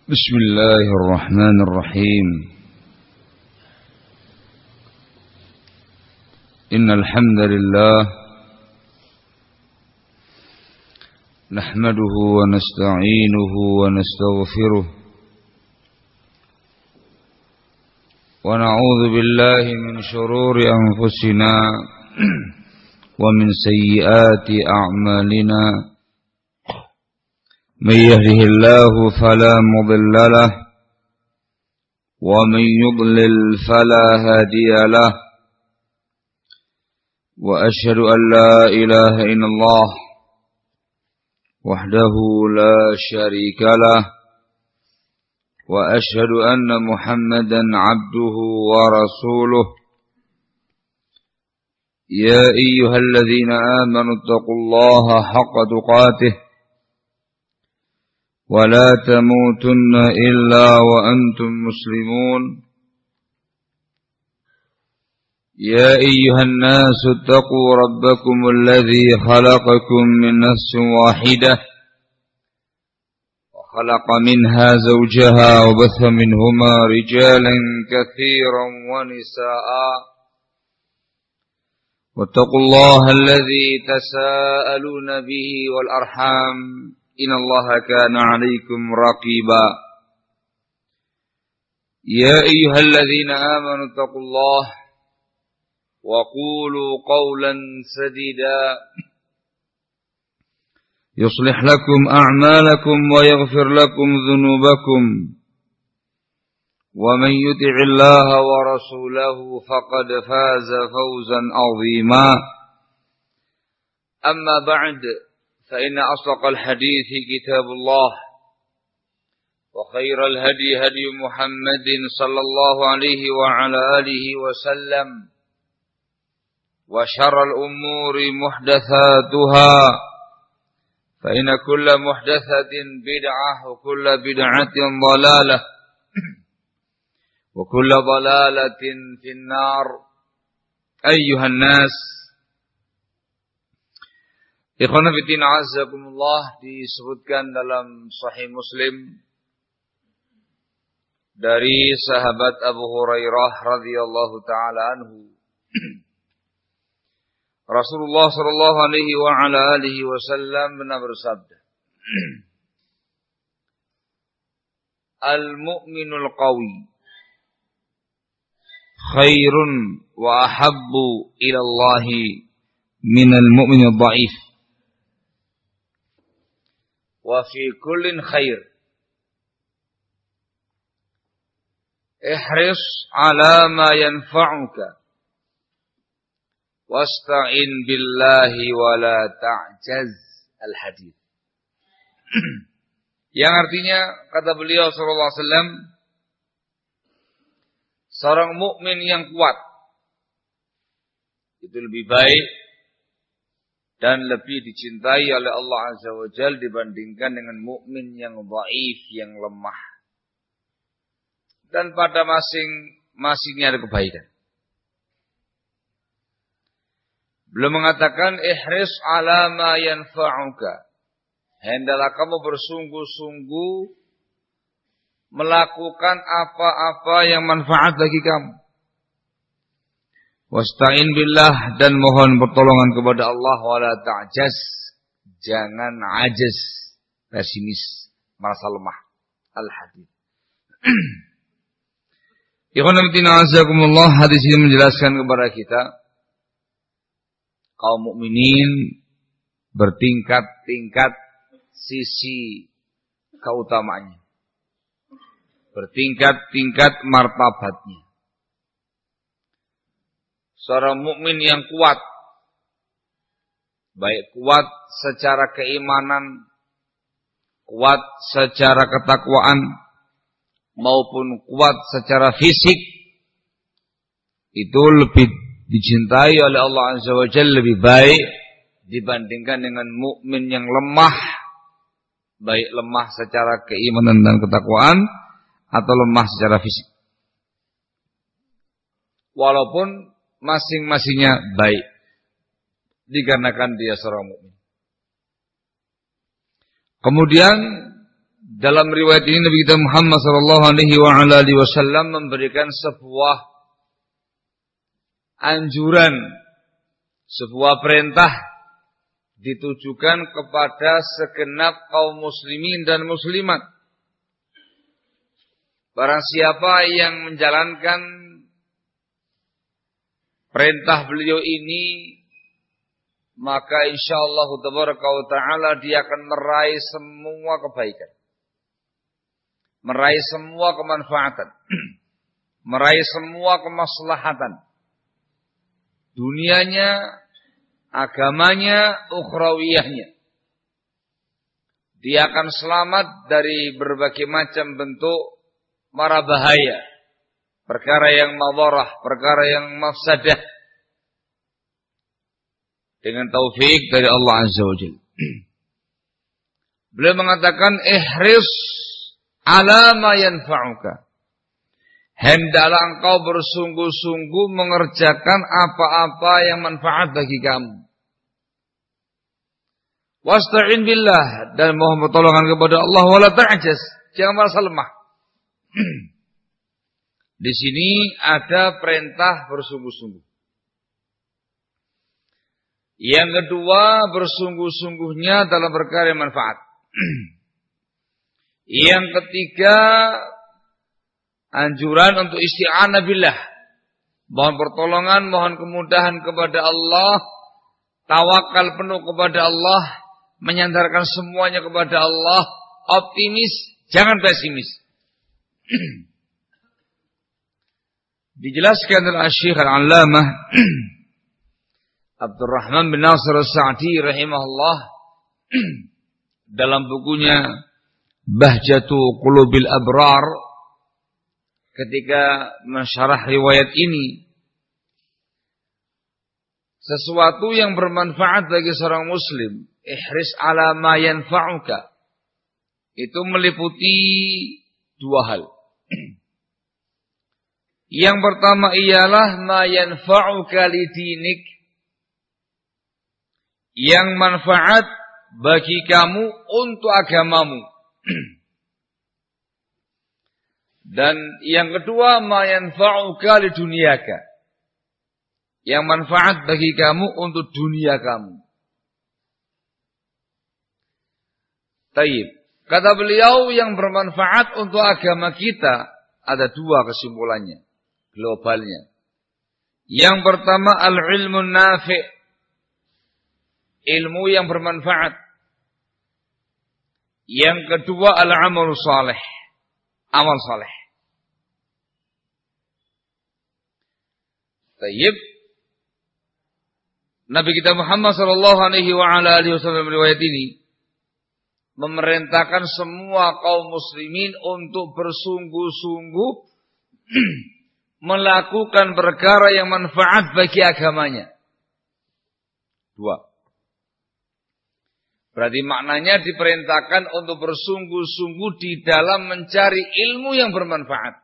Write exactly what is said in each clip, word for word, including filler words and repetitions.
بسم الله الرحمن الرحيم. إن الحمد لله نحمده ونستعينه ونستغفره ونعوذ بالله من شرور أنفسنا ومن سيئات أعمالنا. من يهده الله فلا مضل له ومن يضلل فلا هادي له، وأشهد أن لا إله إلا الله وحده لا شريك له، وأشهد أن محمدا عبده ورسوله. يا أيها الذين آمنوا اتقوا الله حق تقاته ولا تموتن إلا وأنتم مسلمون. يا أيها الناس اتقوا ربكم الذي خلقكم من نفس واحدة وخلق منها زوجها وبث منهما رجالا كثيرا ونساء، واتقوا الله الذي تساءلون به والأرحام إن الله كان عليكم رقيبا. يا أيها الذين آمنوا اتقوا الله وقولوا قولا سديدا يصلح لكم أعمالكم ويغفر لكم ذنوبكم، ومن يطع الله ورسوله فقد فاز فوزا عظيما. أما بعد، فإن أصدق الحديث كتاب الله، وخير الهدي هدي محمد صلى الله عليه وعلى آله وسلم، وشر الأمور محدثاتها، فإن كل محدثة بدعة وكل بدعة ضلالة وكل ضلالة في النار. أيها الناس، Ikhwan fillah azakumullah, disebutkan dalam Sahih Muslim dari sahabat Abu Hurairah radhiyallahu taala anhu, Rasulullah sallallahu alaihi wa ala alihi wasallam pernah bersabda, Al-mu'minul qawi khairun wa ahabbu ila Allahi minal mu'minil dha'if. Wa fi kullin khair. Ihris ala ma yanfa'uka wasta'in billahi wa la ta'jaz. Al-hadith. Yang artinya, kata beliau sallallahu alaihi wasallam, seorang mukmin yang kuat itu lebih baik dan lebih dicintai oleh Allah Azza wa Jalla dibandingkan dengan mukmin yang dhaif, yang lemah. Dan pada masing-masingnya ada kebaikan. Belum mengatakan ihris ala ma yanfa'uka. Hendaklah kamu bersungguh-sungguh melakukan apa-apa yang manfaat bagi kamu. Wasta'in billah, dan mohon pertolongan kepada Allah, wala ta'jaz, jangan ajaz, pesimis, merasa lemah. Al-hadith. Ikhwan fillah azakumullah, hadis ini menjelaskan kepada kita kaum mukminin bertingkat-tingkat sisi keutamaannya, bertingkat-tingkat martabatnya. Seorang mukmin yang kuat, baik kuat secara keimanan, kuat secara ketakwaan, maupun kuat secara fisik, itu lebih dicintai oleh Allah Azza wa Jalla, lebih baik dibandingkan dengan mukmin yang lemah, baik lemah secara keimanan dan ketakwaan atau lemah secara fisik. Walaupun masing-masingnya baik, dikarenakan dia seorang mukmin. Kemudian dalam riwayat ini Nabi kita Muhammad sallallahu alaihi wasallam memberikan sebuah anjuran, sebuah perintah ditujukan kepada segenap kaum muslimin dan muslimat. Barang siapa yang menjalankan perintah beliau ini, maka insyaallah tabaraka wa taala dia akan meraih semua kebaikan, meraih semua kemanfaatan, meraih semua kemaslahatan, dunianya, agamanya, ukhrawiyahnya. Dia akan selamat dari berbagai macam bentuk mara bahaya, perkara yang madarah, perkara yang mafsadah, dengan taufik dari Allah Azza wa Jalla. Beliau mengatakan, ihris ala ma yanfa'uka. Hendaklah engkau bersungguh-sungguh mengerjakan apa-apa yang manfaat bagi kamu. Wasta'in billah, dan mohon pertolongan kepada Allah, wala ta'jaz, jangan merasa lemah. Di sini ada perintah bersungguh-sungguh. Yang kedua, bersungguh-sungguhnya dalam perkara yang manfaat. Yang ketiga, anjuran untuk isti'anah billah. Mohon pertolongan, mohon kemudahan kepada Allah, tawakal penuh kepada Allah, menyandarkan semuanya kepada Allah, optimis, jangan pesimis. Dijelaskan oleh Syekh Al-Allamah Abdurrahman bin Nasir As-Sa'di rahimahullah dalam bukunya Bahjatu Qulubil Abrar, ketika mensyarah riwayat ini, sesuatu yang bermanfaat bagi seorang muslim, ihris ala ma yanfa'uka, itu meliputi dua hal. Yang pertama ialah ma yanfa'uka lidinik, yang manfaat bagi kamu untuk agamamu. Dan yang kedua, ma yanfa'uka lidunyaka, yang manfaat bagi kamu untuk dunia kamu. Taib. Kata beliau, yang bermanfaat untuk agama kita ada dua kesimpulannya, globalnya. Yang pertama, al-ilmu nafi', ilmu yang bermanfaat. Yang kedua, al-amal saleh, amal saleh. Tayyib. Nabi kita Muhammad sallallahu alaihi wasallam riwayat ini memerintahkan semua kaum muslimin untuk bersungguh-sungguh melakukan perkara yang manfaat bagi agamanya. Dua. Berarti maknanya diperintahkan untuk bersungguh-sungguh di dalam mencari ilmu yang bermanfaat.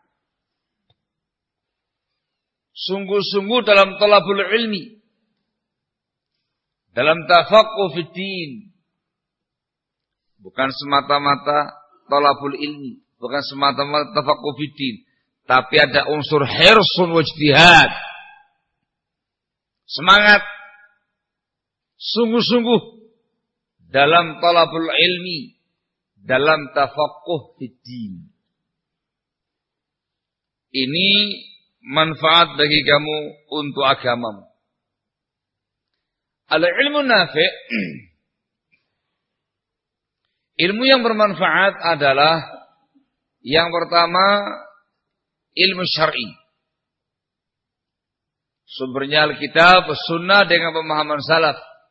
Sungguh-sungguh dalam talabul ilmi, dalam tafaqquh fid din. Bukan semata-mata talabul ilmi, bukan semata-mata tafaqquh fid din, tapi ada unsur hirsun wa ijtihad. Semangat sungguh-sungguh dalam talabul ilmi, dalam tafaqquh fid din. Ini manfaat bagi kamu untuk agamamu. Al-ilmu nafi', ilmu yang bermanfaat adalah yang pertama ilmu syar'i. Sumbernya Alkitab, Sunnah dengan pemahaman salaf.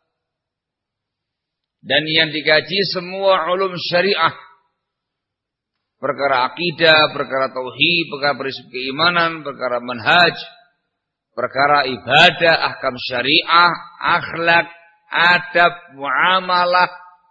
Dan yang dikaji semua ulum syariah. Perkara akidah, perkara tauhid, perkara prinsip keimanan, perkara manhaj, perkara ibadah, ahkam syariah, akhlak, adab, muamalah.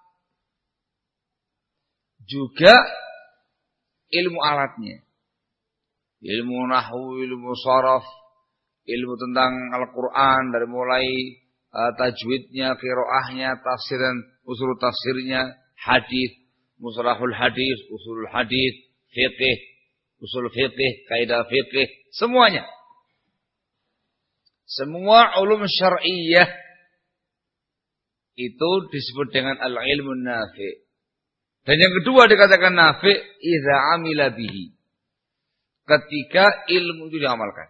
Juga ilmu alatnya. Ilmu nahwu, ilmu sharaf, ilmu tentang Al-Quran, dari mulai uh, tajwidnya, qiraahnya, tafsiran, usul tafsirnya, hadis, mustalahul hadis, usulul hadis, fiqh, usul fiqh, kaidah fiqh, semuanya. Semua ulum syar'iyyah itu disebut dengan al-ilmu nafi'. Dan yang kedua dikatakan nafi' idza amila bihi. Ketika ilmu itu diamalkan.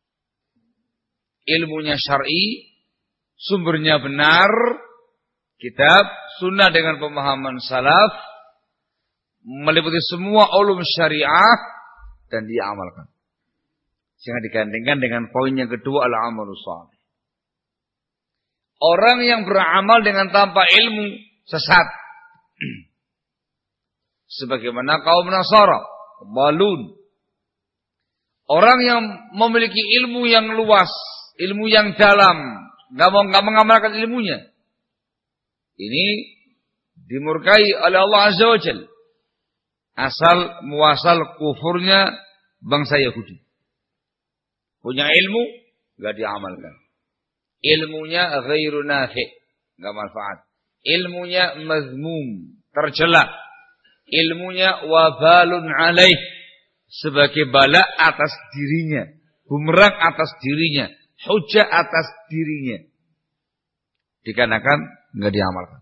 Ilmunya syar'i, sumbernya benar, kitab, sunnah dengan pemahaman salaf, meliputi semua ulum syariah dan diamalkan. Sehingga digandingkan dengan poin yang kedua al-amalus shalih. Orang yang beramal dengan tanpa ilmu sesat. Sebagaimana kaum Nasara, balun. Orang yang memiliki ilmu yang luas, ilmu yang dalam, enggak mau enggak mengamalkan ilmunya. Ini dimurkai oleh Allah Azza wa Jalla. Asal muasal kufurnya bangsa Yahudi. Punya ilmu, enggak diamalkan. Ilmunya ghairu nafi', enggak manfaat. Ilmunya mazmum, tercela. Ilmunya wabalun alaih, sebagai bala atas dirinya, bumerang atas dirinya, hujah atas dirinya. Dikarenakan enggak diamalkan.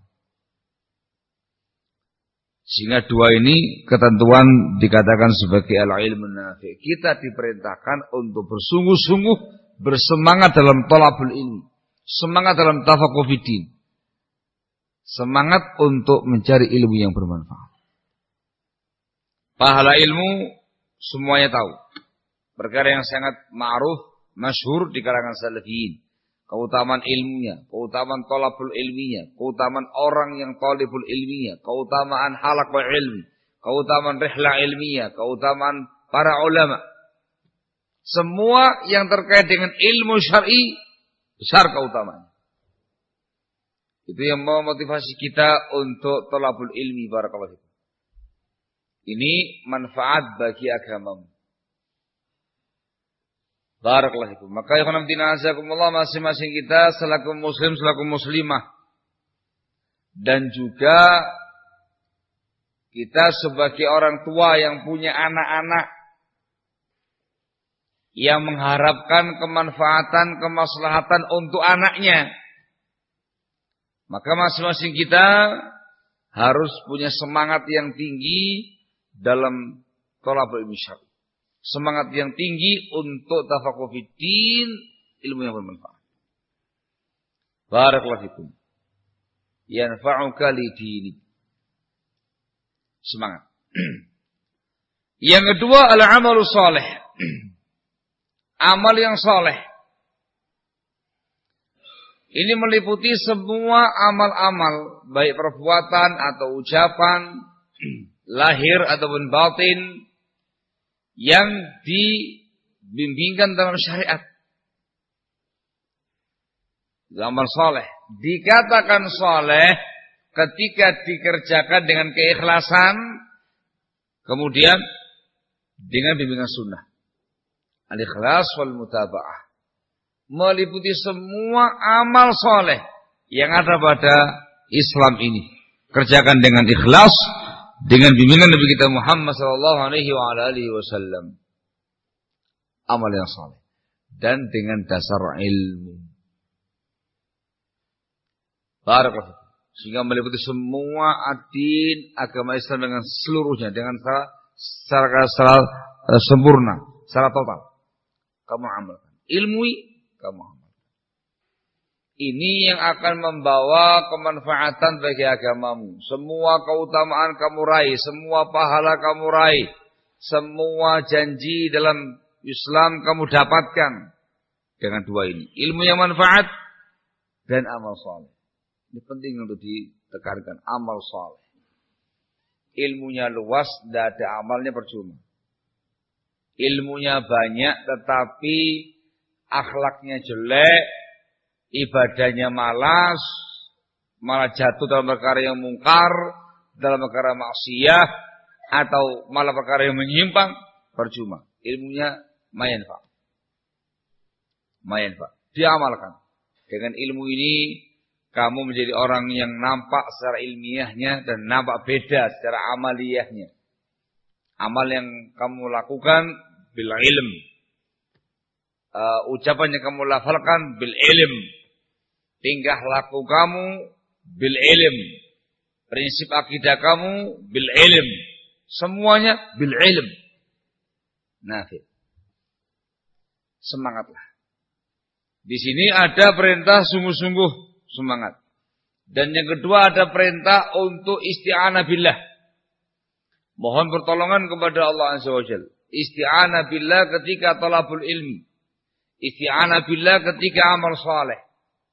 Sehingga dua ini ketentuan dikatakan sebagai al-ilmu nafi'. Kita diperintahkan untuk bersungguh-sungguh bersemangat dalam thalabul ilmi, semangat dalam tafaqquh fiddin, semangat untuk mencari ilmu yang bermanfaat. Pahala ilmu semuanya tahu. Perkara yang sangat ma'ruf, masyhur di kalangan salafiyin. Keutamaan ilmunya, keutamaan thalabul ilminya, keutamaan orang yang thalibul ilminya, keutamaan halaqah ilmi, keutamaan rihlah ilmiah, keutamaan para ulama. Semua yang terkait dengan ilmu syar'i besar keutamaan. Itu yang memotivasi kita untuk thalabul ilmi barakallahu fikum. Ini manfaat bagi agamamu. Barakallahu fikum. Maka ya khonam dinazakumullah, masing-masing kita selaku muslim, selaku muslimah, dan juga kita sebagai orang tua yang punya anak-anak yang mengharapkan kemanfaatan, kemaslahatan untuk anaknya, maka masing-masing kita harus punya semangat yang tinggi dalam thalabul ilmi syar'i. Semangat yang tinggi untuk tafaqquh fiddin, ilmu yang bermanfaat. Barakallahu fikum. Yanfa'uka li dinik. Semangat. Yang kedua al-amalu shalih. Amal yang saleh. Ini meliputi semua amal-amal, baik perbuatan atau ucapan, lahir ataupun batin, yang dibimbingkan dalam syariat. Amal saleh dikatakan saleh ketika dikerjakan dengan keikhlasan, kemudian dengan bimbingan sunnah. Al-ikhlas wal mutaba'ah, meliputi semua amal saleh yang ada pada Islam ini. Kerjakan dengan ikhlas, dengan bimbingan Nabi kita Muhammad sallallahu alaihi wa alihi wasallam. Amal yang saleh dan dengan dasar ilmu. Barakallahu. Sehingga meliputi semua adin agama Islam dengan seluruhnya, dengan secara secara, secara uh, sempurna, secara total. Kamu amalkan. Ilmui, kamu amalkan. Ini yang akan membawa kemanfaatan bagi agamamu. Semua keutamaan kamu raih, semua pahala kamu raih, semua janji dalam Islam kamu dapatkan dengan dua ini. Ilmu yang manfaat dan amal saleh. Ini penting untuk ditekankan, amal saleh. Ilmunya luas, tidak ada amalnya percuma. Ilmunya banyak tetapi akhlaknya jelek, ibadahnya malas, malah jatuh dalam perkara yang mungkar, dalam perkara maksiyah, atau malah perkara yang menyimpang, percuma. Ilmunya mayanfa. Mayanfa. Diamalkan. Dengan ilmu ini Kamu menjadi orang yang nampak secara ilmiahnya dan nampak beda secara amaliyahnya. Amal yang kamu lakukan bil ilm. Uh, ucapan yang kamu lafalkan bil ilm. Tingkah laku kamu bil ilm. Prinsip akidah kamu bil ilm. Semuanya bil ilm. Nafi. Semangatlah. Di sini ada perintah sungguh-sungguh semangat. Dan yang kedua ada perintah untuk isti'anah billah. Mohon pertolongan kepada Allah Azza wa Jalla. Isti'anah billah ketika talabul ilmi. Isti'anah billah ketika amal saleh.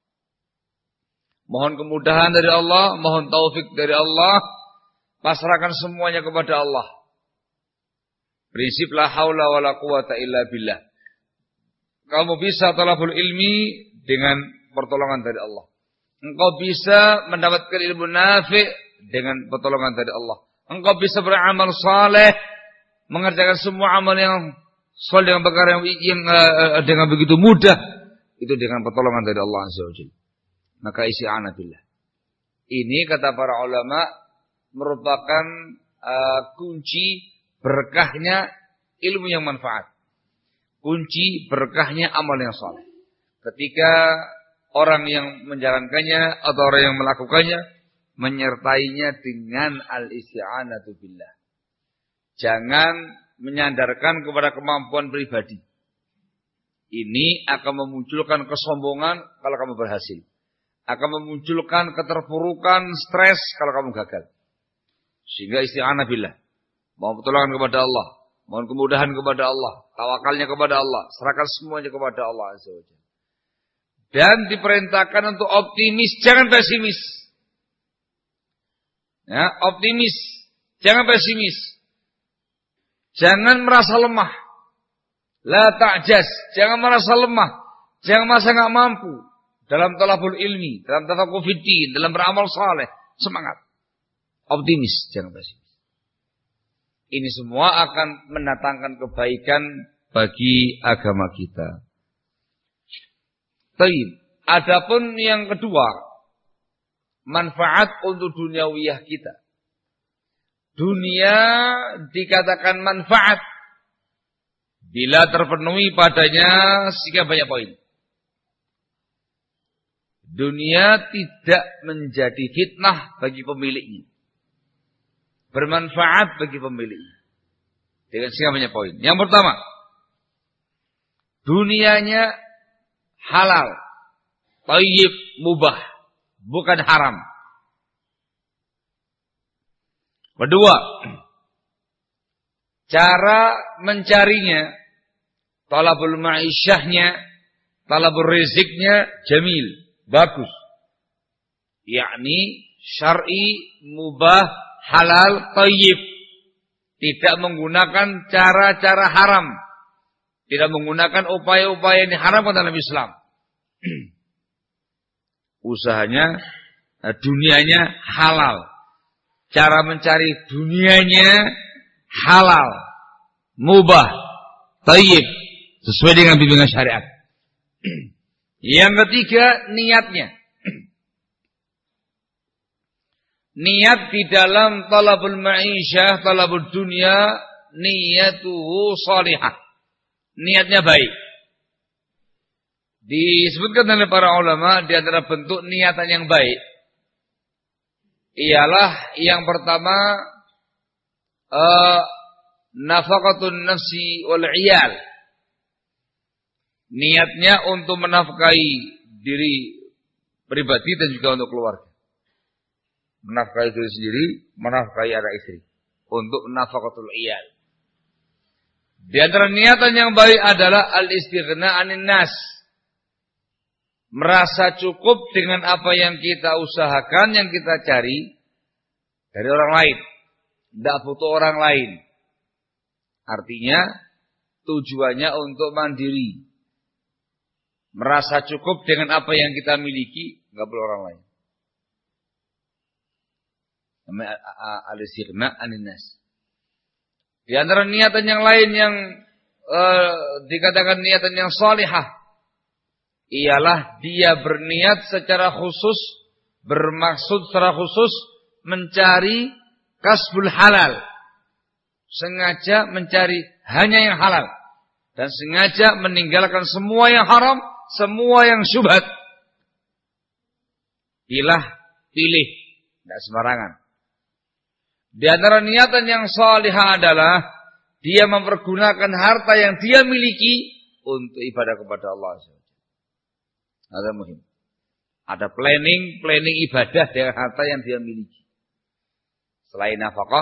Mohon kemudahan dari Allah, mohon taufik dari Allah. Pasrahkan semuanya kepada Allah. Prinsip la haula wa la quwata illa billah. Kamu bisa talabul ilmi dengan pertolongan dari Allah. Engkau bisa mendapatkan ilmu nafi' dengan pertolongan dari Allah. Engkau bisa beramal saleh, mengerjakan semua amal yang saleh dengan perkara yang, yang uh, dengan begitu mudah, itu dengan pertolongan dari Allah Azza wa Jalla. Maka isti'anah billah. Ini kata para ulama merupakan uh, kunci berkahnya ilmu yang manfaat. Kunci berkahnya amal yang saleh. Ketika orang yang menjalankannya atau orang yang melakukannya menyertainya dengan al-isti'anatu billah. Jangan menyandarkan kepada kemampuan pribadi. Ini akan memunculkan kesombongan kalau kamu berhasil. Akan memunculkan keterpurukan, stres kalau kamu gagal. Sehingga isti'anah billah. Mohon pertolongan kepada Allah. Mohon kemudahan kepada Allah. Tawakalnya kepada Allah. Serahkan semuanya kepada Allah Azza wa Jalla. Dan diperintahkan untuk optimis, jangan pesimis. Ya, optimis, jangan pesimis. Jangan merasa lemah. La ta'jaz, jangan merasa lemah. Jangan merasa enggak mampu dalam talabul ilmi, dalam tafaqquh fiddin, dalam beramal saleh. Semangat. Optimis, jangan pesimis. Ini semua akan mendatangkan kebaikan bagi agama kita. Baik. Adapun yang kedua, manfaat untuk duniawiyah kita. Dunia dikatakan manfaat bila terpenuhi padanya sekian banyak poin. Dunia tidak menjadi fitnah bagi pemiliknya. Bermanfaat bagi pemiliknya. Dengan sekian banyak poin. Yang pertama, dunianya halal, thayyib, mubah, bukan haram. Kedua, cara mencarinya, talabul ma'isyahnya, talabul riziknya jamil, bagus. Yakni syar'i, mubah, halal, thayyib. Tidak menggunakan cara-cara haram. Tidak menggunakan upaya-upaya yang diharamkan dalam Islam. Usahanya, dunianya halal. Cara mencari dunianya halal, mubah, thayyib, sesuai dengan bimbingan syariat. Yang ketiga, niatnya. Niat di dalam talabul ma'isyah, talabul dunia, niyatuhu salihah. Niatnya baik. Disebutkan oleh para ulama di antara bentuk niatan yang baik ialah yang pertama uh, nafaqatun nafsi wal iyal. Niatnya untuk menafkahi diri pribadi dan juga untuk keluarga. Menafkahi diri sendiri, menafkahi anak istri. Untuk nafaqatul iyal. Di antara niatan yang baik adalah al-istighna 'anil nas. Merasa cukup dengan apa yang kita usahakan, yang kita cari dari orang lain. Tidak butuh orang lain. Artinya tujuannya untuk mandiri. Merasa cukup dengan apa yang kita miliki, nggak perlu orang lain. Namanya al-istighna 'anil nas. Di antara niatan yang lain yang uh, dikatakan niatan yang salihah ialah dia berniat secara khusus bermaksud secara khusus mencari kasbul halal. Sengaja mencari hanya yang halal. Dan sengaja meninggalkan semua yang haram, semua yang syubhat. Pilah, pilih. Tidak sembarangan. Di antara niatan yang salihah adalah dia mempergunakan harta yang dia miliki untuk ibadah kepada Allah. Ada muhim. Ada planning, planning ibadah dengan harta yang dia miliki. Selain nafkah,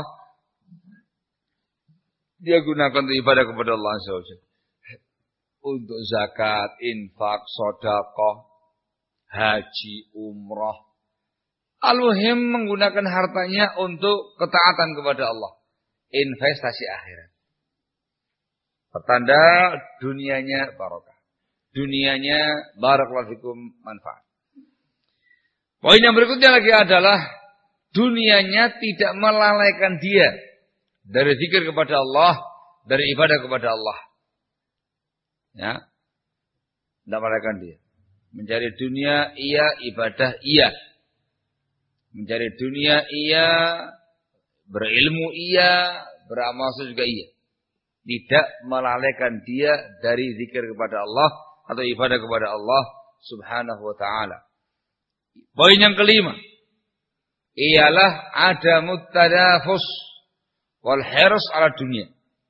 dia gunakan untuk ibadah kepada Allah Azza wa Jalla. Untuk zakat, infak, sedekah, haji, umrah. Al-muhim menggunakan hartanya untuk ketaatan kepada Allah. Investasi akhirat. Pertanda dunianya barokah. Dunianya barakallahu fikum manfaat. Poin yang berikutnya lagi adalah dunianya tidak melalaikan dia dari zikir kepada Allah, dari ibadah kepada Allah. Ya. Tidak melalaikan dia. Mencari dunia iya, ibadah iya. Mencari dunia iya, berilmu iya, beramal juga iya. Tidak melalaikan dia dari zikir kepada Allah atau ibadah kepada Allah Subhanahu wa taala. Poin yang kelima ialah adamut tadafus wal hirs ala dunia.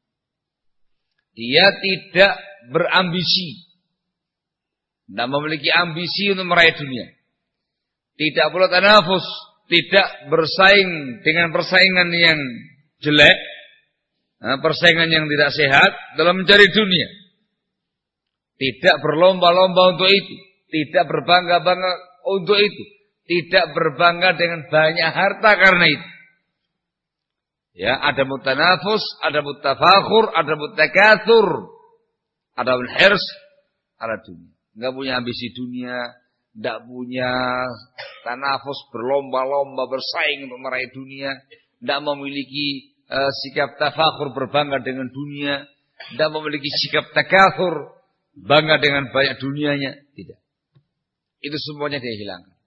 Dia tidak berambisi. Tidak memiliki ambisi untuk meraih dunia. Tidak pula tanafus, tidak bersaing dengan persaingan yang jelek, persaingan yang tidak sehat dalam mencari dunia. Tidak berlomba-lomba untuk itu, tidak berbangga-bangga untuk itu, tidak berbangga dengan banyak harta karena itu. Ya, ada mutanafus, ada mutafakhur, ada mutakatsur, ada hirs ala dunia. Enggak punya ambisi dunia, enggak punya tanafus berlomba-lomba bersaing untuk meraih dunia, enggak memiliki uh, sikap tafakhur berbangga dengan dunia, enggak memiliki sikap takatsur bangga dengan banyak dunianya, tidak. Itu semuanya dia hilangkan.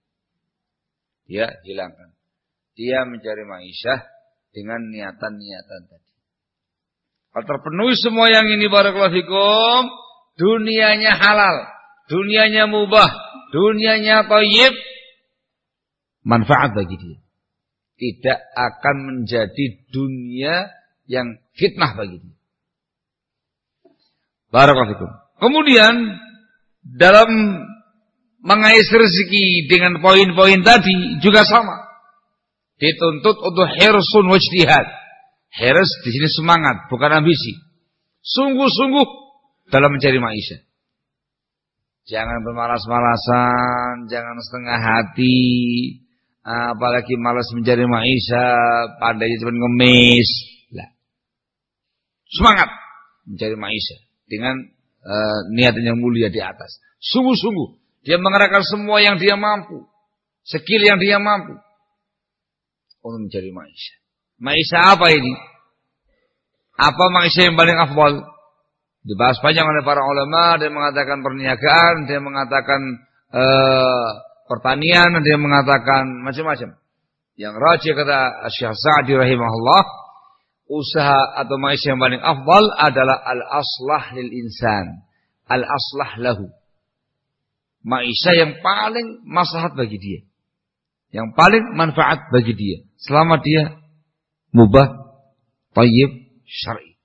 Dia hilangkan. Dia mencari ma'isyah dengan niatan-niatan tadi. Kalau terpenuhi semua yang ini barakallahu fikum, dunianya halal, dunianya mubah, dunianya thayyib, manfaat bagi dia. Tidak akan menjadi dunia yang fitnah bagi dia. Barakallahu fikum. Kemudian dalam mengais rezeki dengan poin-poin tadi juga sama. Dituntut untuk hirsun wajtihad. Hirs di sini semangat, bukan ambisi. Sungguh-sungguh dalam mencari maisha. Jangan bermalas-malasan, jangan setengah hati, apalagi malas mencari maisha, pandai cuma ngemis. Lah. Semangat mencari maisha dengan uh, niatan yang mulia di atas. Sungguh-sungguh dia mengerahkan semua yang dia mampu, skill yang dia mampu untuk mencari maisha. Maisha apa ini? Apa maisha yang paling afdal? Dibahas panjang oleh para ulama. Dia mengatakan perniagaan, dia mengatakan uh, pertanian, dia mengatakan macam-macam. Yang rajih kata Syekh Sa'di rahimahullah, usaha atau maisha yang paling afdal adalah al-aslah lil insan, al-aslah lahu. Maisha yang paling maslahat bagi dia, yang paling manfaat bagi dia, selama dia mubah, thayyib, syar'i.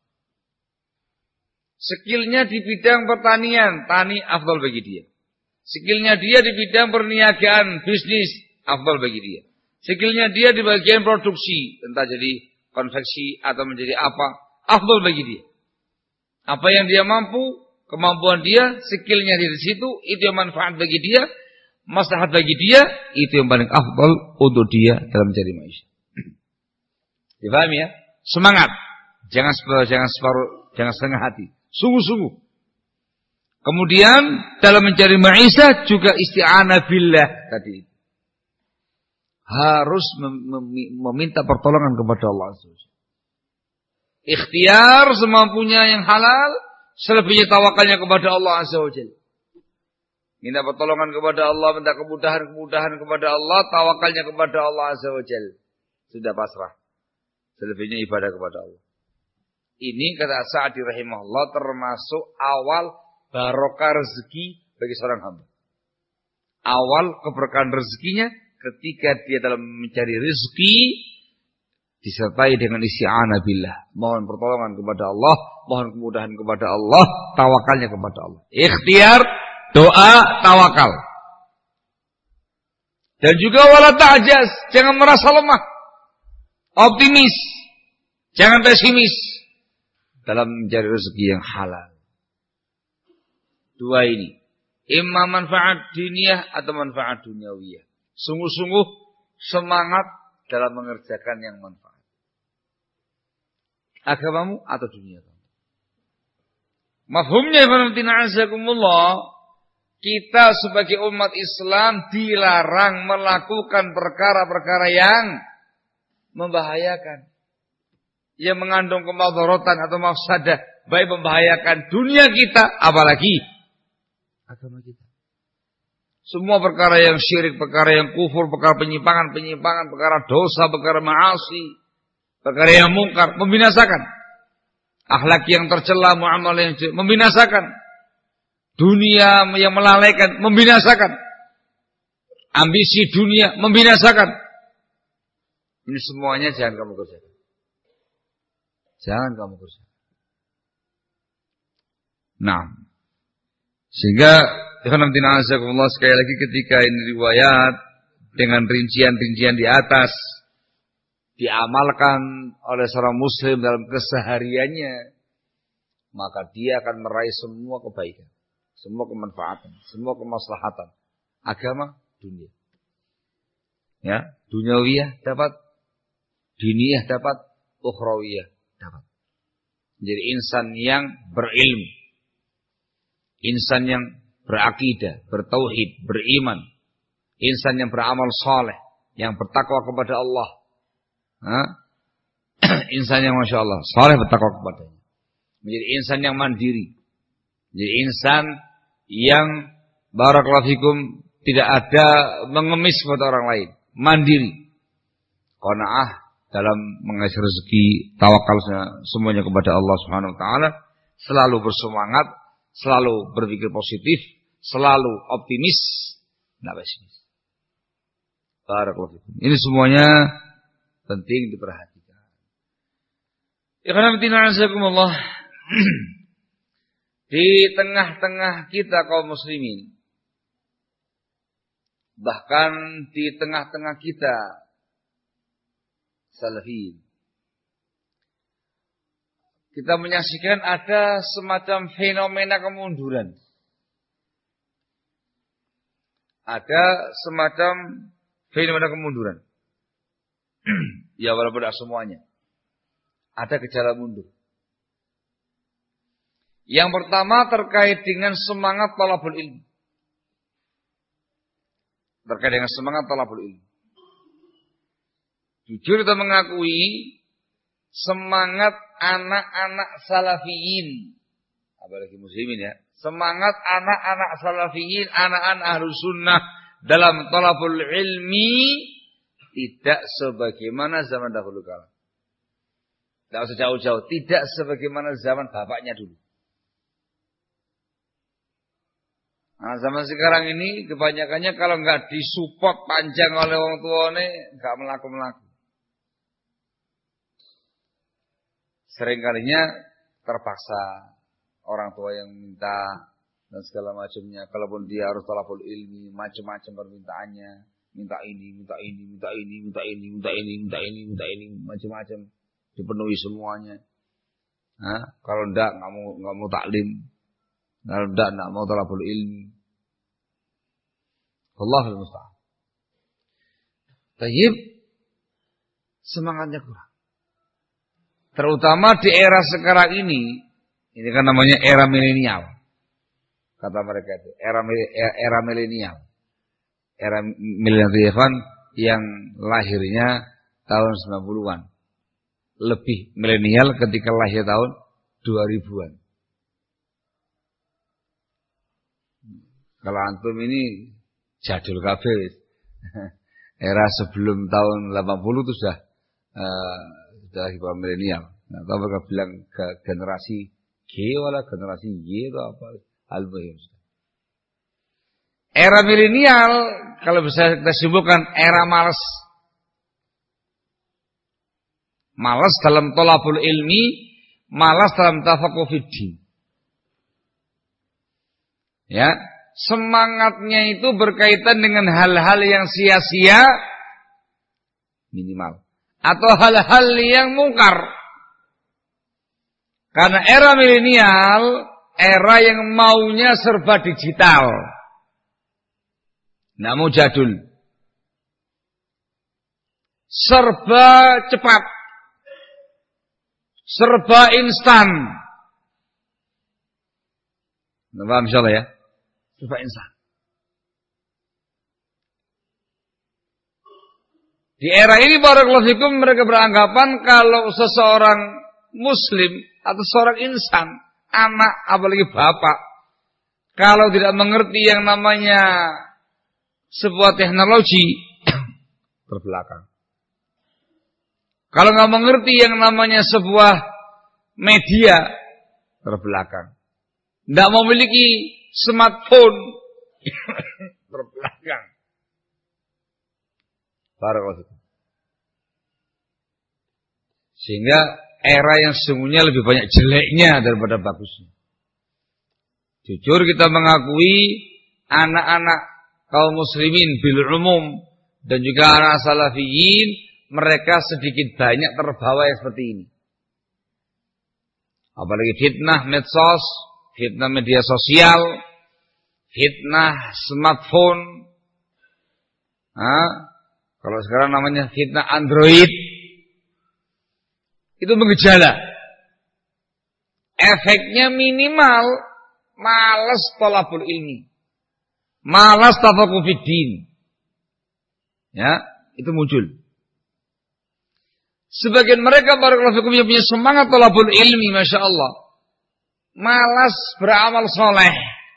Skillnya di bidang pertanian, tani afdal bagi dia. Skillnya dia di bidang perniagaan, bisnis afdal bagi dia. Skillnya dia di bagian produksi, entah jadi konveksi atau menjadi apa, afdal bagi dia. Apa yang dia mampu, kemampuan dia, skillnya di situ, itu yang manfaat bagi dia, maslahat bagi dia, itu yang paling afdal untuk dia dalam mencari maisha. Difahami ya? Semangat, jangan separuh, jangan separuh, jangan setengah hati, sungguh-sungguh. Kemudian dalam mencari maisha juga isti'anah billah tadi. Harus meminta pertolongan kepada Allah. Ikhtiar semampunya yang halal, selebihnya tawakalnya kepada Allah Azza wa Jalla. minta pertolongan kepada Allah, minta kemudahan-kemudahan kepada Allah, tawakalnya kepada Allah Azza wa Jalla. Sudah pasrah. Selebihnya ibadah kepada Allah. Ini kata Sa'di rahimahullah termasuk awal barokah rezeki bagi seorang hamba. Awal keberkahan rezekinya ketika dia dalam mencari rezeki disertai dengan isti'anah billah. Mohon pertolongan kepada Allah, mohon kemudahan kepada Allah, tawakalnya kepada Allah. Ikhtiar, doa, tawakal. Dan juga wala ta'jaz, jangan merasa lemah. Optimis, jangan pesimis dalam mencari rezeki yang halal. Dua ini, imma manfaat diniyah atau manfaat duniawiyah. Sungguh-sungguh semangat dalam mengerjakan yang manfaat. Agamamu atau dunia kamu. Mafhumnya azakumullah, kita sebagai umat Islam dilarang melakukan perkara-perkara yang membahayakan, yang mengandung kemadharatan atau mafsadah, baik membahayakan dunia kita apalagi agama kita. Semua perkara yang syirik, perkara yang kufur, perkara penyimpangan-penyimpangan, perkara dosa, perkara maasi, perkara yang mungkar, membinasakan. Akhlak yang tercela, muamalah yang jelek, membinasakan. Dunia yang melalaikan, membinasakan. Ambisi dunia, membinasakan. Ini semuanya jangan kamu kerjakan. Jangan kamu kerjakan. Nah, sehingga Allah sekali lagi ketika ini riwayat dengan rincian-rincian di atas diamalkan oleh seorang muslim dalam kesehariannya, maka dia akan meraih semua kebaikan, semua kemanfaatan, semua kemaslahatan agama, dunia. Ya, duniawiyah dapat, diniyah dapat, ukhrawiyah dapat. Jadi insan yang berilmu, insan yang berakidah, bertauhid, beriman, insan yang beramal saleh, yang bertakwa kepada Allah, ha? Insan yang masya Allah saleh bertakwa kepadanya, menjadi insan yang mandiri, menjadi insan yang barakallahu fikum tidak ada mengemis kepada orang lain, mandiri, qanaah dalam mengais rezeki, tawakalnya semuanya kepada Allah Subhanahu wa taala, selalu bersemangat, selalu berpikir positif, selalu optimis, tidak pesimis. Barakallahu fikum. Ini semuanya penting diperhatikan. Ikhwan fillah azakumullah. Di tengah-tengah kita kaum muslimin, bahkan di tengah-tengah kita salafin, kita menyaksikan ada semacam fenomena kemunduran. Ada semacam fenomena kemunduran. Ya walaupun tidak semuanya. Ada gejala mundur. Yang pertama terkait dengan semangat talabul ilmu. Terkait dengan semangat talabul ilmu. Jujur kita mengakui semangat anak-anak salafiyin, apalagi muslimin ya, semangat anak-anak salafiyin, anak-anak ahlus sunnah dalam talabul ilmi tidak sebagaimana zaman dahulu kala. Tidak usah jauh-jauh, tidak sebagaimana zaman bapaknya dulu. Nah, zaman sekarang ini kebanyakannya kalau nggak disupport panjang oleh orang tuanya, nggak melaku-melaku. Seringkalinya terpaksa orang tua yang minta dan segala macamnya. Kalaupun dia harus talabul ilmi, macam-macam permintaannya, minta ini, minta ini, minta ini, minta ini, minta ini, minta ini, minta ini, macam-macam, dipenuhi semuanya. Nah, kalau enggak nggak mau nggak mau taklim, kalau enggak nggak mau talabul ilmi. Allahul musta'an. Tayyib, semangatnya kurang. Terutama di era sekarang ini, ini kan namanya era milenial. Kata mereka itu, era era milenial. Era milenial yang lahirnya tahun sembilan puluhan. Lebih milenial ketika lahir tahun dua ribuan. Kalau antum ini jadul kabeh. Era sebelum tahun delapan puluh itu sudah uh, sudah di bawah milenial. Nah, kalau mereka bilang ke generasi G wala generasi Y itu apa? Al-Muhim. Era milenial kalau bisa kita simpulkan era malas. Malas dalam thalabul ilmi, malas dalam tafaqquh fiddin. Ya, semangatnya itu berkaitan dengan hal-hal yang sia-sia minimal atau hal-hal yang mungkar. Karena era milenial, era yang maunya serba digital. Nggak mau jadul. Serba cepat. Serba instan. Nah, paham insyaallah ya? Serba instan. Di era ini barakallahu fikum mereka beranggapan kalau seseorang muslim atau seorang insan, anak apalagi bapak, kalau tidak mengerti yang namanya sebuah teknologi terbelakang. Kalau nggak mengerti yang namanya sebuah media terbelakang. Nggak memiliki smartphone terbelakang. Barakallahu. Sehingga era yang sesungguhnya lebih banyak jeleknya daripada bagusnya. Jujur kita mengakui anak-anak kaum muslimin bil umum dan juga anak salafiyin, mereka sedikit banyak terbawa yang seperti ini. Apalagi fitnah medsos, fitnah media sosial, fitnah smartphone. Nah, kalau sekarang namanya fitnah Android. Itu mengejala. Efeknya minimal malas thalabul ilmi. Malas tafaqquh fiddin. Ya, itu muncul. Sebagian mereka barakallahu fikum yang punya semangat thalabul ilmi, Masya Allah, malas beramal soleh.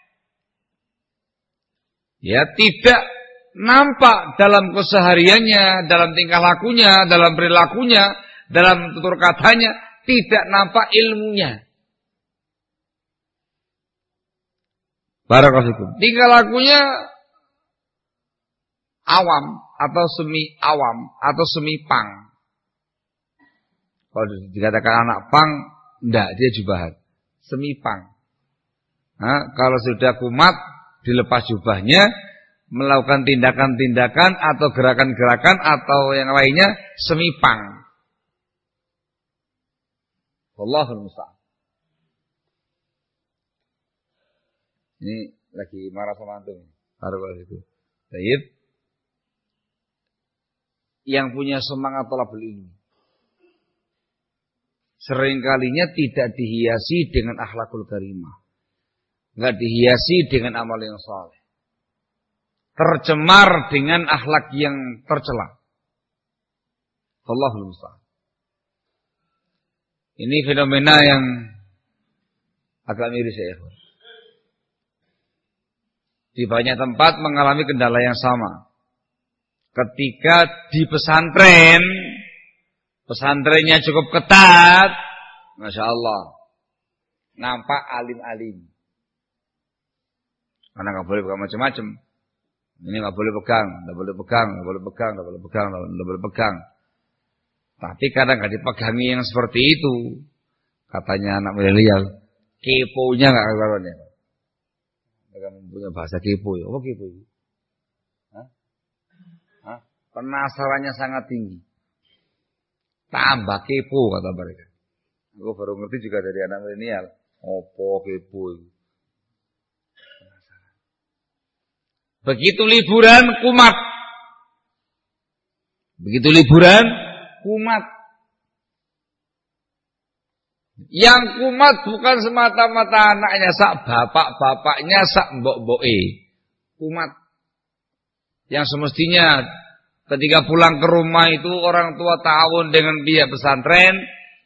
Ya, tidak nampak dalam kesehariannya, dalam tingkah lakunya, dalam perilakunya, dalam tutur katanya, tidak nampak ilmunya. Barakallahu fikum. Tingkah lakunya awam atau semi awam atau semi pang. Kalau dikatakan anak pang, enggak, dia jubahan. Semi pang. Nah, kalau sudah kumat, dilepas jubahnya, melakukan tindakan-tindakan atau gerakan-gerakan atau yang lainnya semi pang. Wallahul musta'an. Ini lagi marah sama antum. Baru itu. Baik. Yang punya semangat thalabul ilmi, seringkalinya tidak dihiasi dengan akhlakul karimah, enggak dihiasi dengan amal yang saleh, tercemar dengan akhlak yang tercela. Allahul musta'an. Ini fenomena yang agak miris ya. Di banyak tempat mengalami kendala yang sama. Ketika di pesantren, pesantrennya cukup ketat, Masya Allah, nampak alim-alim. Karena nggak boleh pegang macam-macam. Ini nggak boleh pegang, nggak boleh pegang, nggak boleh pegang, nggak boleh pegang, nggak boleh pegang. Tapi kadang nggak dipegangi yang seperti itu. Katanya anak milenial, keponya nggak karuan ya. Mereka mempunyai bahasa kepo ya. Apa kepo itu? Hah? Hah? Penasarannya sangat tinggi. Tambah kepo kata mereka. Aku baru ngerti juga dari anak milenial. Opo kepo itu. Begitu liburan kumat. Begitu liburan kumat. Yang kumat bukan semata-mata anaknya, sak bapak-bapaknya, sak mbok-mboke. Kumat. Yang semestinya ketika pulang ke rumah itu orang tua ta'awun dengan pihak pesantren,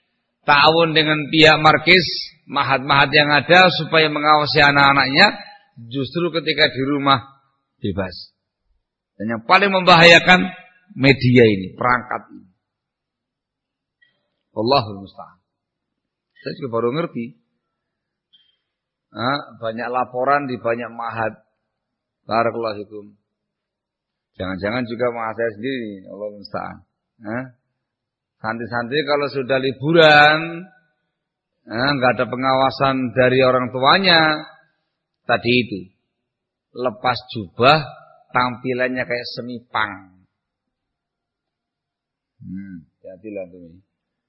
ta'awun dengan pihak markis, mahat-mahat yang ada supaya mengawasi anak-anaknya. justru ketika di rumah bebas. Dan yang paling membahayakan media ini, perangkat ini. Wallahul musta'an. Saya juga baru ngerti. Nah, banyak laporan di banyak ma'had. Barakallahu fikum. Jangan-jangan juga ma'had saya sendiri, Allah musta'an. Nah, santri-santri kalau sudah liburan, nah, nggak ada pengawasan dari orang tuanya, tadi itu lepas jubah, tampilannya kayak semipang. Hmm, hati-hatilah tuh ini.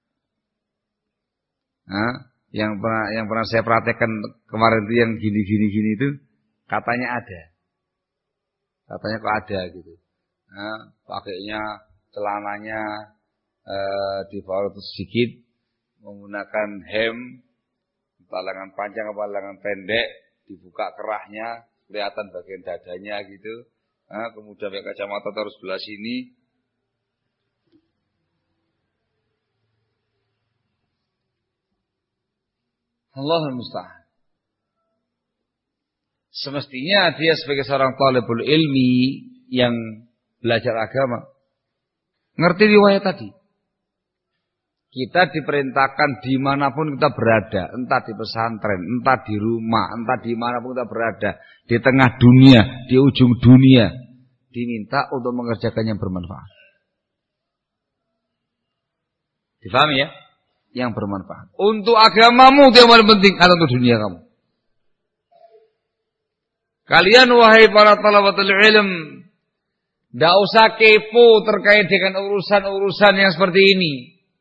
Nah, yang pernah yang pernah saya praktekkan kemarin itu yang gini-gini gini itu katanya ada, katanya kok ada gitu. Nah, pakainya celananya eh, di bawah itu sedikit, menggunakan hem, lengan panjang apa lengan pendek, dibuka kerahnya, kelihatan bagian dadanya gitu. Nah, kemudian pakai kacamata terus sebelah sini. Allahul musta'an. Semestinya dia sebagai seorang talibul ilmi yang belajar agama ngerti riwayat tadi. Kita diperintahkan dimanapun kita berada, entah di pesantren, entah di rumah, entah dimanapun kita berada, di tengah dunia, di ujung dunia, diminta untuk mengerjakan yang bermanfaat. Difahami ya? Yang bermanfaat. Untuk agamamu itu yang paling penting, atau untuk dunia kamu. Kalian wahai para talabatul ilm, tidak usah kepo terkait dengan urusan-urusan yang seperti ini.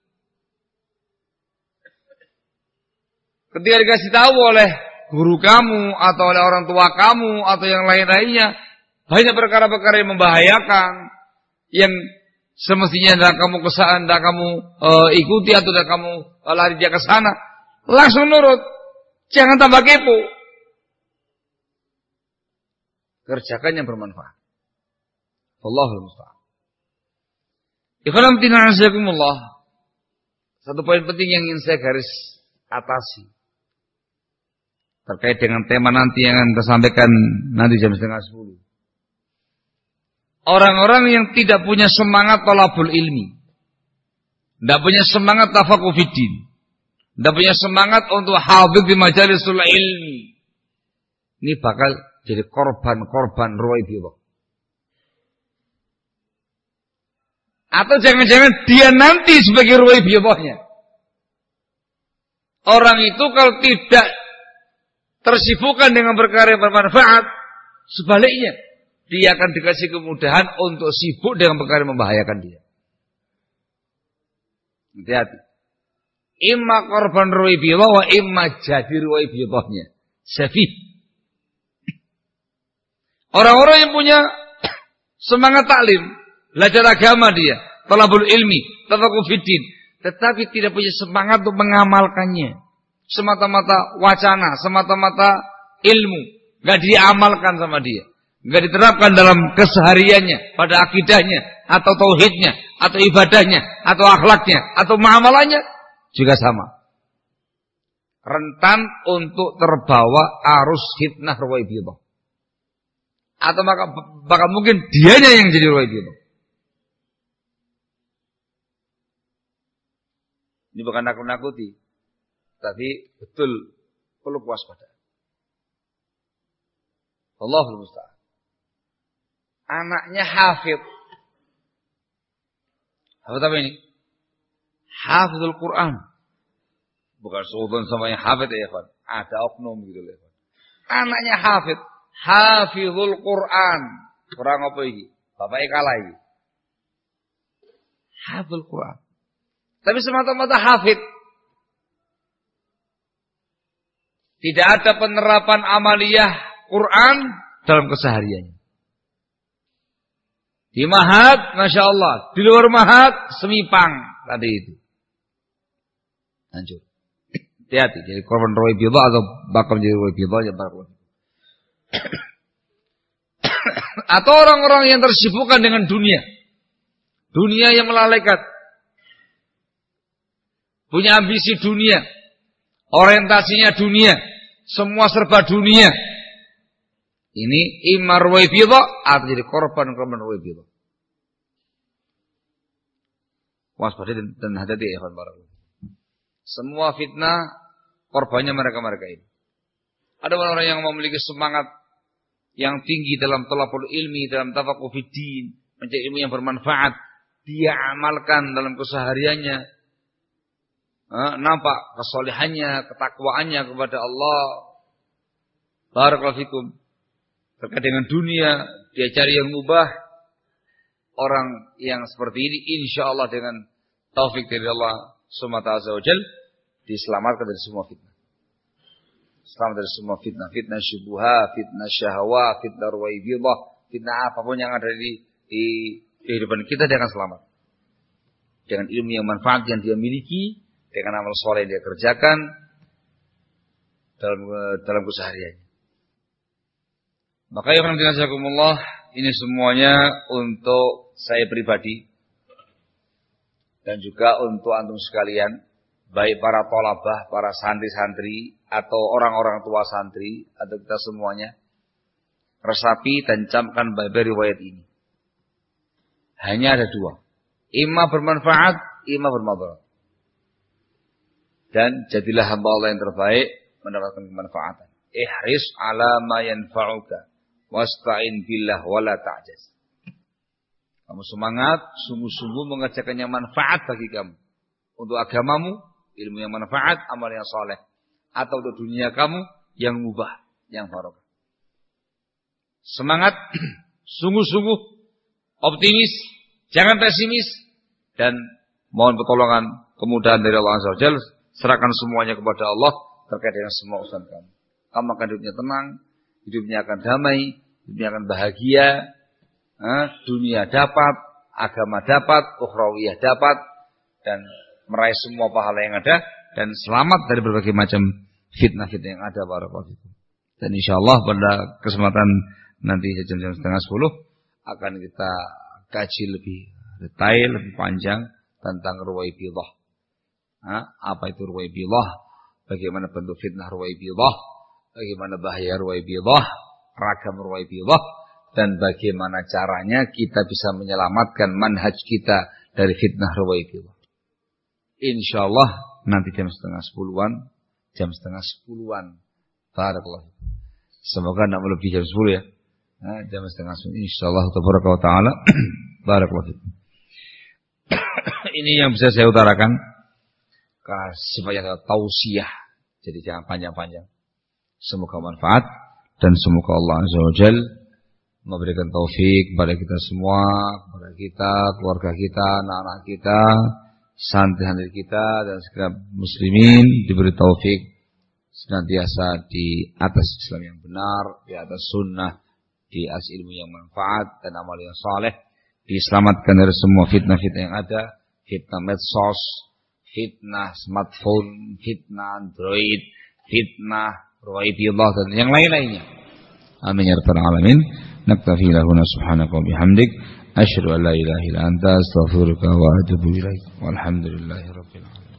Ketika dikasih tahu oleh guru kamu, atau oleh orang tua kamu, atau yang lain-lainnya, banyak perkara-perkara yang membahayakan, yang semestinya tidak kamu kesana, tidak kamu uh, ikuti, atau tidak kamu uh, lari dia ke sana, langsung nurut, jangan tambah kepo. Kerjakan yang bermanfaat. Allahul musta'an. Ikhwan fillah azakumullah. Satu poin penting yang ingin saya garis atasi terkait dengan tema nanti yang akan kita sampaikan nanti jam setengah sepuluh. Orang-orang yang tidak punya semangat talabul ilmi, tidak punya semangat tafaqquh fiddin, tidak punya semangat untuk hadir di majalisul ilmi, ini bakal jadi korban-korban ruwaibiyah. Atau jangan-jangan dia nanti sebagai ruwaibiyahnya. Orang itu kalau tidak tersibukkan dengan perkara yang bermanfaat, sebaliknya dia akan dikasih kemudahan untuk sibuk dengan perkara yang membahayakan dia. Hati-hati. Imma korban ruwaibiyah wa imma jadi ruwaibiyahnya. Safih. Orang-orang yang punya semangat taklim, belajar agama dia, talabul ilmi, tafaqquh fiddin, tetapi tidak punya semangat untuk mengamalkannya. Semata-mata wacana, semata-mata ilmu, enggak diamalkan sama dia. Enggak diterapkan dalam kesehariannya, pada akidahnya, atau tauhidnya, atau ibadahnya, atau akhlaknya, atau muamalahnya, juga sama. Rentan untuk terbawa arus fitnah ruwaibiyah. Atau maka bakal mungkin dianya yang jadi ruwaibiyah. Ini bukan nakut-nakuti, tapi betul perlu waspada. Allahul musta'an. Anaknya hafidh. Hafidh apa ini? Hafidhul Quran. Bukan seudon sama yang hafidh ya, Pak. Ada oknum gitu ya, Pak. Anaknya hafidh. Hafidhul Quran. Quran apa ini? Bapaknya kalah ini. Hafidhul Quran. Tapi semata-mata hafidh. Tidak ada penerapan amaliyah Quran dalam kesehariannya. Di mahat, Masya Allah. Di luar mahat, semipang. Tadi itu. Lanjut. Hati-hati. Jadi korban ruwaibiyah atau bakal menjadi ruwaibiyah. Atau orang-orang yang tersibukkan dengan dunia. Dunia yang melalaikan. Punya ambisi dunia. Orientasinya dunia. Semua serba dunia. Ini imar ruwaibidah atau jadi korban-korban ruwaibidah. Waspada dan, dan hati-hati ya ikhwan barakallahu. Semua fitnah korbannya mereka-mereka ini. Ada orang-orang yang memiliki semangat yang tinggi dalam thalabul ilmi, dalam tafaqquh fid din, mencari ilmu yang bermanfaat, dia amalkan dalam kesehariannya. Eh, nampak kesolehannya, ketakwaannya kepada Allah. Barakallahu fikum. Terkait dengan dunia, dia cari yang mubah. Orang yang seperti ini insyaallah dengan taufik dari Allah Subhanahu wa taala diselamatkan dari semua fitnah. Selamat dari semua fitnah, fitnah syubhat, fitnah syahwat, fitnah ruwaibidah, fitnah apapun yang ada di, di kehidupan kita, dia akan selamat. Dengan ilmu yang manfaat yang dia miliki, dengan amal soleh yang dia kerjakan dalam dalam kesehariannya. Maka ya Allah, ini semuanya untuk saya pribadi dan juga untuk antum sekalian, baik para thalabah, para santri-santri atau orang-orang tua santri atau kita semuanya, resapi dan camkan baik-baik riwayat ini. Hanya ada dua, imma bermanfaat, imma bermadarat. Dan jadilah hamba Allah yang terbaik mendapatkan kemanfaatan. Ihris ala ma yanfa'uka wasta'in billah wala ta'jaz. Kamu semangat, sungguh-sungguh mengerjakan yang manfaat bagi kamu. Untuk agamamu, ilmu yang manfaat, amal yang saleh. Atau untuk dunia kamu, yang mubah, yang barokah. Semangat, sungguh-sungguh, optimis, jangan pesimis. Dan mohon pertolongan, kemudahan dari Allah Azza wa Jalla. Serahkan semuanya kepada Allah terkait dengan semua urusan kamu. Kamu akan hidupnya tenang, hidupnya akan damai, hidupnya akan bahagia. Nah, dunia dapat, agama dapat, ukhrawiyah dapat, dan meraih semua pahala yang ada, dan selamat dari berbagai macam fitnah-fitnah yang ada. Barakallahu fikum. Dan insyaallah pada kesempatan nanti jam-jam setengah sepuluh akan kita kaji lebih detail, lebih panjang tentang ruwaibidah. Nah, apa itu ruwaibidah? Bagaimana bentuk fitnah ruwaibidah? Bagaimana bahaya ruwaibidah? Ragam ruwaibidah? Dan bagaimana caranya kita bisa menyelamatkan manhaj kita dari fitnah ruwaibidah? Insyaallah nanti jam setengah sepuluhan, jam setengah sepuluhan. Barakallahu. Semoga tidak melebihi jam sepuluh ya. Nah, jam setengah sepuluh. Insyaallah taala. Barakallahu. Ini yang bisa saya utarakan. Sifatnya tausiah, jadi jangan panjang-panjang. Semoga manfaat dan semoga Allah Azza wa Jalla memberikan taufik kepada kita semua, kepada kita, keluarga kita, anak-anak kita, santri-santri kita dan segala muslimin diberi taufik senantiasa di atas Islam yang benar, di atas sunnah, di atas ilmu yang manfaat dan amal yang saleh, diselamatkan dari semua fitnah-fitnah yang ada, fitnah medsos, fitnah smartphone, fitnah Android, fitnah ruwaibidah dan yang lain-lainnya. Amin ya rabbal alamin. Naktafi lahuna subhanaka wa bihamdik asyhadu an la ilaha illa anta astaghfiruka wa atubu ilaik. Walhamdulillahirabbil alamin.